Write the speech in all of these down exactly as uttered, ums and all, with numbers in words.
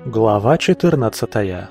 Глава четырнадцатая.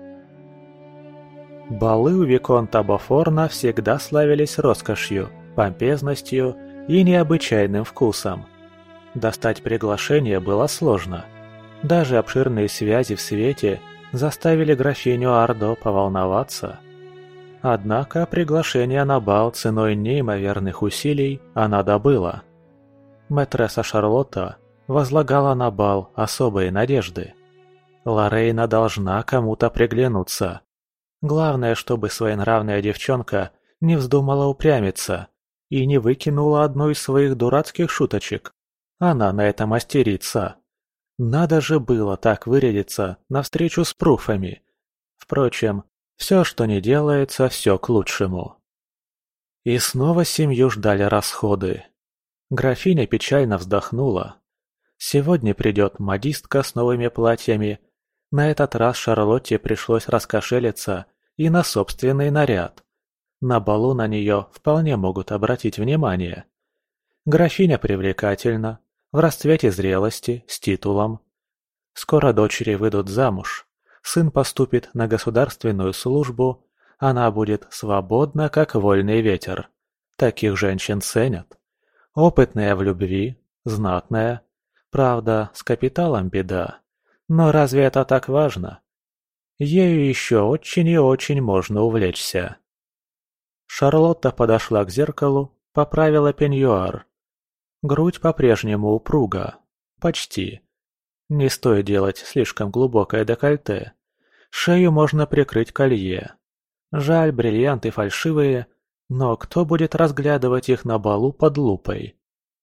Балы у виконта Бофорна всегда славились роскошью, помпезностью и необычайным вкусом. Достать приглашение было сложно. Даже обширные связи в свете заставили графиню Ардо поволноваться. Однако приглашение на бал ценой неимоверных усилий она добыла. Мэтресса Шарлотта возлагала на бал особые надежды. Лорейна должна кому-то приглянуться. Главное, чтобы своенравная девчонка не вздумала упрямиться и не выкинула одну из своих дурацких шуточек. Она на это мастерица. Надо же было так вырядиться навстречу с пруфами. Впрочем, все, что не делается, все к лучшему. И снова семью ждали расходы. Графиня печально вздохнула. Сегодня придет модистка с новыми платьями. На этот раз Шарлотте пришлось раскошелиться и на собственный наряд. На балу на нее вполне могут обратить внимание. Графиня привлекательна, в расцвете зрелости, с титулом. Скоро дочери выйдут замуж, сын поступит на государственную службу, она будет свободна, как вольный ветер. Таких женщин ценят. Опытная в любви, знатная. Правда, с капиталом беда. Но разве это так важно? Ею еще очень и очень можно увлечься. Шарлотта подошла к зеркалу, поправила пеньюар. Грудь по-прежнему упруга. Почти. Не стоит делать слишком глубокое декольте. Шею можно прикрыть колье. Жаль, бриллианты фальшивые, но кто будет разглядывать их на балу под лупой?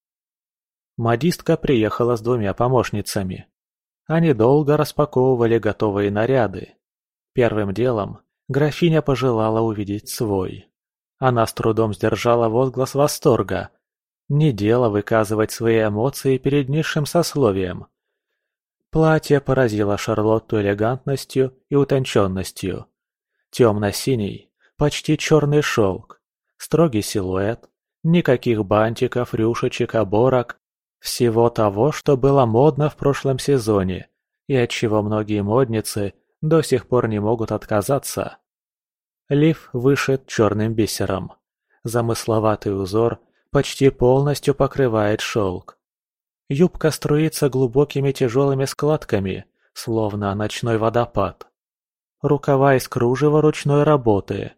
Модистка приехала с двумя помощницами. Они долго распаковывали готовые наряды. Первым делом графиня пожелала увидеть свой. Она с трудом сдержала возглас восторга. Не дело выказывать свои эмоции перед низшим сословием. Платье поразило Шарлотту элегантностью и утонченностью. Темно-синий, почти черный шелк, строгий силуэт, никаких бантиков, рюшечек, оборок. Всего того, что было модно в прошлом сезоне, и от чего многие модницы до сих пор не могут отказаться. Лиф вышит черным бисером. Замысловатый узор почти полностью покрывает шелк. Юбка струится глубокими тяжелыми складками, словно ночной водопад. Рукава из кружева ручной работы.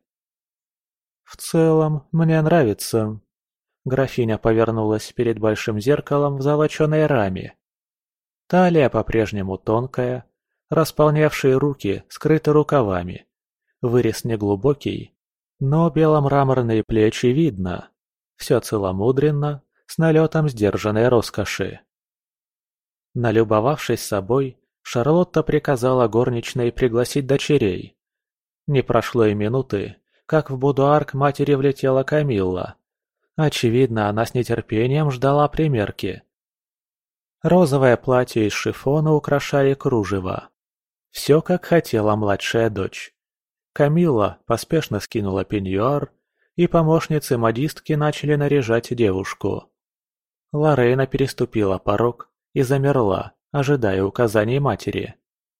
В целом, мне нравится. Графиня повернулась перед большим зеркалом в золоченой раме. Талия по-прежнему тонкая, располнявшие руки скрыты рукавами. Вырез неглубокий, но беломраморные плечи видно. Все целомудренно, с налетом сдержанной роскоши. Налюбовавшись собой, Шарлотта приказала горничной пригласить дочерей. Не прошло и минуты, как в будуар к матери влетела Камилла. Очевидно, она с нетерпением ждала примерки. Розовое платье из шифона украшали кружево. Все, как хотела младшая дочь. Камилла поспешно скинула пеньюар, и помощницы модистки начали наряжать девушку. Лорейна переступила порог и замерла, ожидая указаний матери.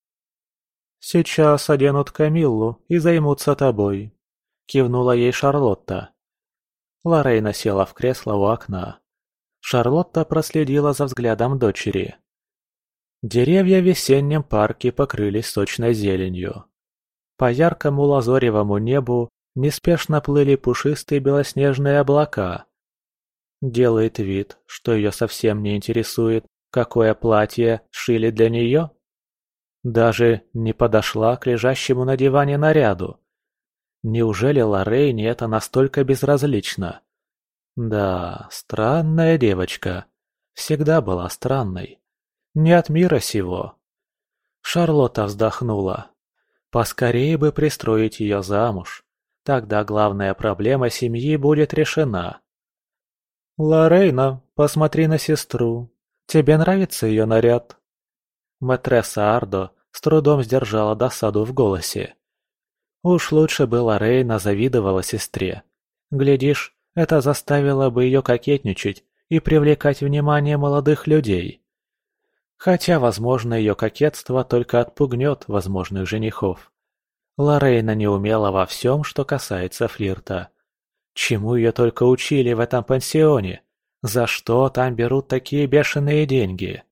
«Сейчас оденут Камиллу и займутся тобой», — кивнула ей Шарлотта. Лорейна села в кресло у окна. Шарлотта проследила за взглядом дочери. Деревья в весеннем парке покрылись сочной зеленью. По яркому лазоревому небу неспешно плыли пушистые белоснежные облака. Делает вид, что ее совсем не интересует, какое платье шили для нее. Даже не подошла к лежащему на диване наряду. Неужели Лорейне это настолько безразлично? Да, странная девочка. Всегда была странной. Не от мира сего. Шарлотта вздохнула. Поскорее бы пристроить ее замуж. Тогда главная проблема семьи будет решена. «Лорейна, посмотри на сестру. Тебе нравится ее наряд?» Мэтресса Ардо с трудом сдержала досаду в голосе. Уж лучше бы Лорейна завидовала сестре. Глядишь, это заставило бы ее кокетничать и привлекать внимание молодых людей. Хотя, возможно, ее кокетство только отпугнет возможных женихов. Лорейна не умела во всем, что касается флирта. Чему ее только учили в этом пансионе? За что там берут такие бешеные деньги?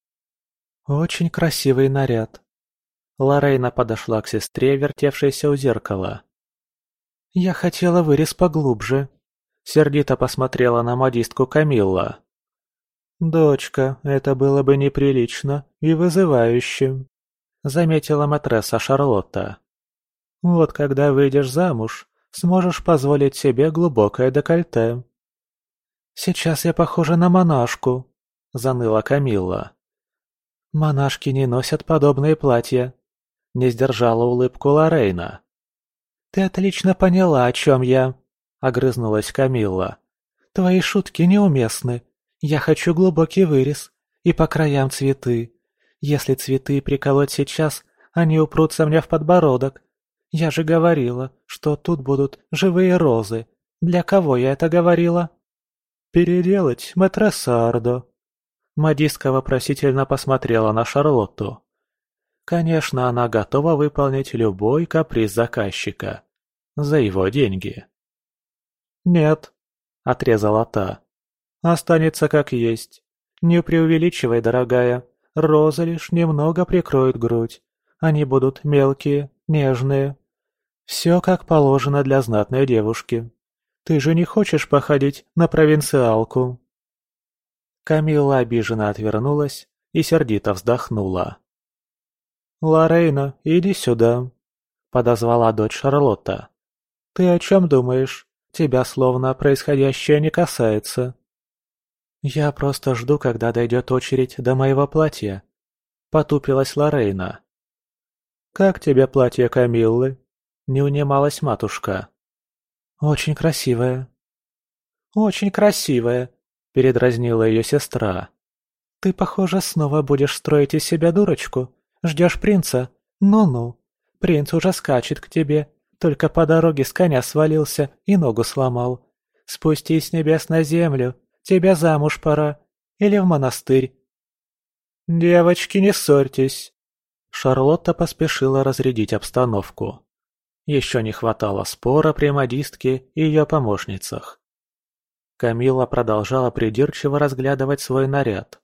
Очень красивый наряд. Лорейна подошла к сестре, вертевшейся у зеркала. «Я хотела вырез поглубже», — сердито посмотрела на модистку Камилла. «Дочка, это было бы неприлично и вызывающе», — заметила матресса Шарлотта. «Вот когда выйдешь замуж, сможешь позволить себе глубокое декольте». «Сейчас я похожа на монашку», — заныла Камилла. «Монашки не носят подобные платья», — не сдержала улыбку Лорейна. «Ты отлично поняла, о чем я», — огрызнулась Камилла. «Твои шутки неуместны. Я хочу глубокий вырез и по краям цветы. Если цветы приколоть сейчас, они упрутся мне в подбородок. Я же говорила, что тут будут живые розы. Для кого я это говорила?» «Переделать, матресса Ардо». Модистка вопросительно посмотрела на Шарлотту. Конечно, она готова выполнить любой каприз заказчика. За его деньги. «Нет», — отрезала та. «Останется как есть. Не преувеличивай, дорогая. Розы лишь немного прикроют грудь. Они будут мелкие, нежные. Все как положено для знатной девушки. Ты же не хочешь походить на провинциалку?» Камилла обиженно отвернулась и сердито вздохнула. «Лорейна, иди сюда», — подозвала дочь Шарлотта. «Ты о чем думаешь? Тебя словно происходящее не касается». «Я просто жду, когда дойдет очередь до моего платья», — потупилась Лорейна. «Как тебе платье Камиллы?» — не унималась матушка. «Очень красивое». «Очень красивое», — передразнила ее сестра. «Ты, похоже, снова будешь строить из себя дурочку. Ждешь принца? Ну-ну. Принц уже скачет к тебе, только по дороге с коня свалился и ногу сломал. Спустись с небес на землю, тебе замуж пора. Или в монастырь». «Девочки, не ссорьтесь!» Шарлотта поспешила разрядить обстановку. Еще не хватало спора при модистке и ее помощницах. Камилла продолжала придирчиво разглядывать свой наряд.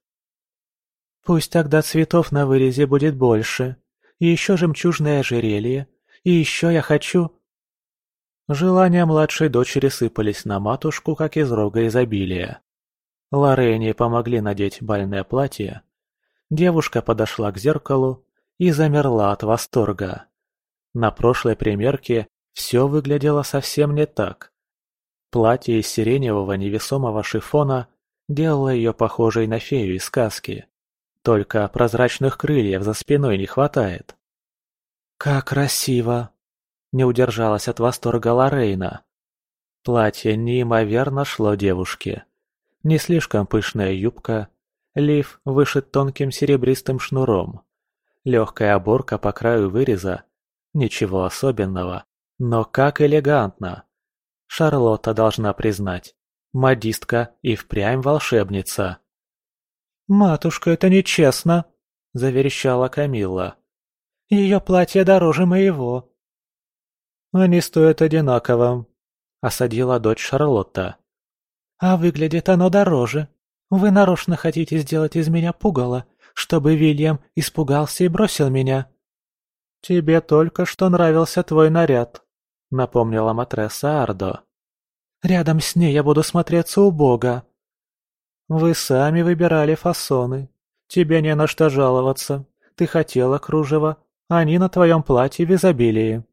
«Пусть тогда цветов на вырезе будет больше, и еще жемчужное ожерелье, и еще я хочу...» Желания младшей дочери сыпались на матушку, как из рога изобилия. Лорейне помогли надеть бальное платье. Девушка подошла к зеркалу и замерла от восторга. На прошлой примерке все выглядело совсем не так. Платье из сиреневого невесомого шифона делало ее похожей на фею из сказки. Только прозрачных крыльев за спиной не хватает. «Как красиво!» – не удержалась от восторга Лорейна. Платье неимоверно шло девушке. Не слишком пышная юбка, лиф вышит тонким серебристым шнуром. Легкая оборка по краю выреза. Ничего особенного, но как элегантно. Шарлотта должна признать, модистка и впрямь волшебница. «Матушка, это нечестно!» – заверещала Камилла. «Ее платье дороже моего». «Они стоят одинаково», – осадила дочь Шарлотта. «А выглядит оно дороже. Вы нарочно хотите сделать из меня пугало, чтобы Вильям испугался и бросил меня». «Тебе только что нравился твой наряд», — напомнила матресса Ардо. «Рядом с ней я буду смотреться убого». «Вы сами выбирали фасоны. Тебе не на что жаловаться. Ты хотела кружева, они на твоем платье в изобилии».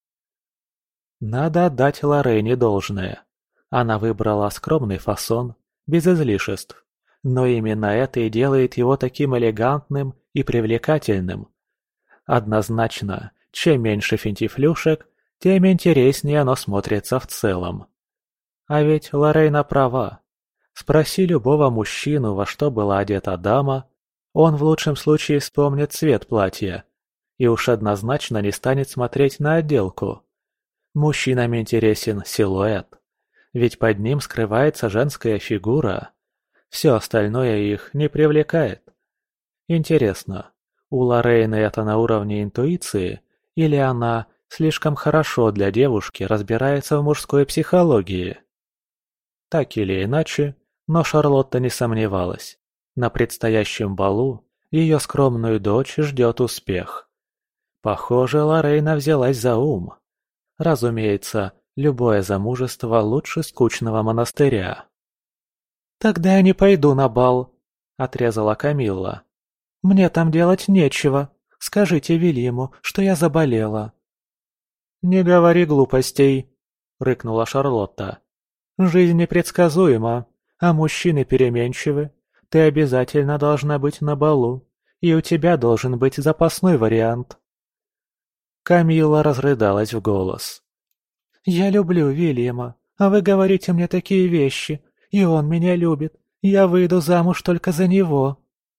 Надо отдать Лорейне должное. Она выбрала скромный фасон, без излишеств. Но именно это и делает его таким элегантным и привлекательным. Однозначно, чем меньше финтифлюшек, тем интереснее оно смотрится в целом. А ведь Лорейна права. Спроси любого мужчину, во что была одета дама, он в лучшем случае вспомнит цвет платья и уж однозначно не станет смотреть на отделку. Мужчинам интересен силуэт, ведь под ним скрывается женская фигура. Все остальное их не привлекает. Интересно, у Лорейны это на уровне интуиции, или она слишком хорошо для девушки разбирается в мужской психологии? Так или иначе, но Шарлотта не сомневалась. На предстоящем балу ее скромную дочь ждет успех. Похоже, Лорейна взялась за ум. Разумеется, любое замужество лучше скучного монастыря. «Тогда я не пойду на бал», — отрезала Камилла. «Мне там делать нечего. Скажите Вильяму, что я заболела». «Не говори глупостей», — рыкнула Шарлотта. «Жизнь непредсказуема, а мужчины переменчивы. Ты обязательно должна быть на балу, и у тебя должен быть запасной вариант». Камилла разрыдалась в голос. «Я люблю Вильяма, а вы говорите мне такие вещи, и он меня любит. Я выйду замуж только за него».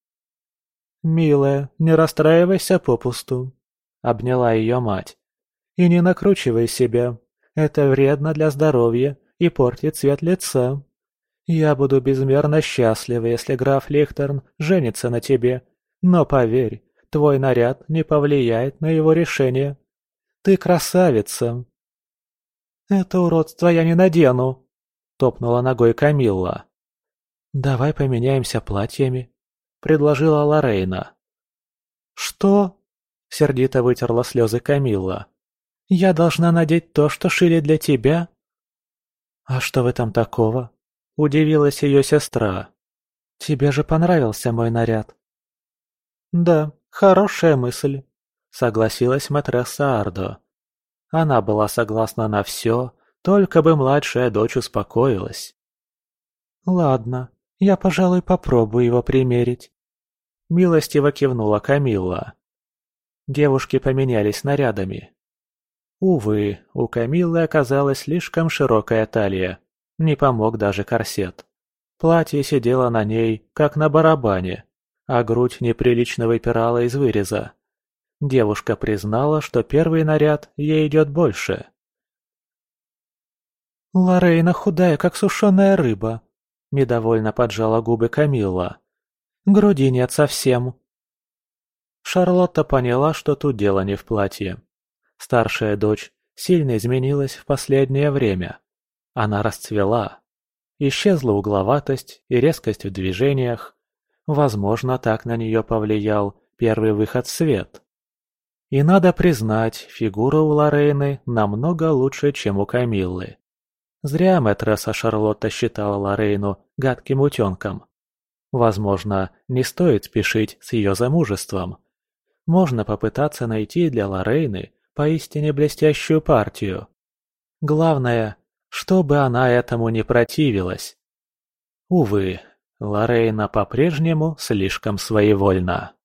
«Милая, не расстраивайся попусту», — обняла ее мать. «И не накручивай себя. Это вредно для здоровья и портит цвет лица. Я буду безмерно счастлива, если граф Лихтерн женится на тебе. Но поверь, твой наряд не повлияет на его решение. Ты красавица». «Это уродство я не надену», — топнула ногой Камилла. «Давай поменяемся платьями», — предложила Лорейна. «Что?» — сердито вытерла слезы Камилла. «Я должна надеть то, что шили для тебя?» «А что в этом такого?» — удивилась ее сестра. «Тебе же понравился мой наряд». «Да, хорошая мысль», — согласилась матресса Ардо. Она была согласна на все, только бы младшая дочь успокоилась. «Ладно, я, пожалуй, попробую его примерить», — милостиво кивнула Камилла. Девушки поменялись нарядами. Увы, у Камиллы оказалась слишком широкая талия, не помог даже корсет. Платье сидело на ней, как на барабане, а грудь неприлично выпирала из выреза. Девушка признала, что первый наряд ей идет больше. «Лорейна худая, как сушеная рыба», — недовольно поджала губы Камилла. «Груди нет совсем». Шарлотта поняла, что тут дело не в платье. Старшая дочь сильно изменилась в последнее время. Она расцвела. Исчезла угловатость и резкость в движениях. Возможно, так на нее повлиял первый выход в свет. И надо признать, фигура у Лорейны намного лучше, чем у Камиллы. Зря мэтресса Шарлотта считала Лорейну гадким утенком. Возможно, не стоит спешить с ее замужеством. Можно попытаться найти для Лорейны поистине блестящую партию. Главное, чтобы она этому не противилась. Увы, Лорейна по-прежнему слишком своевольна.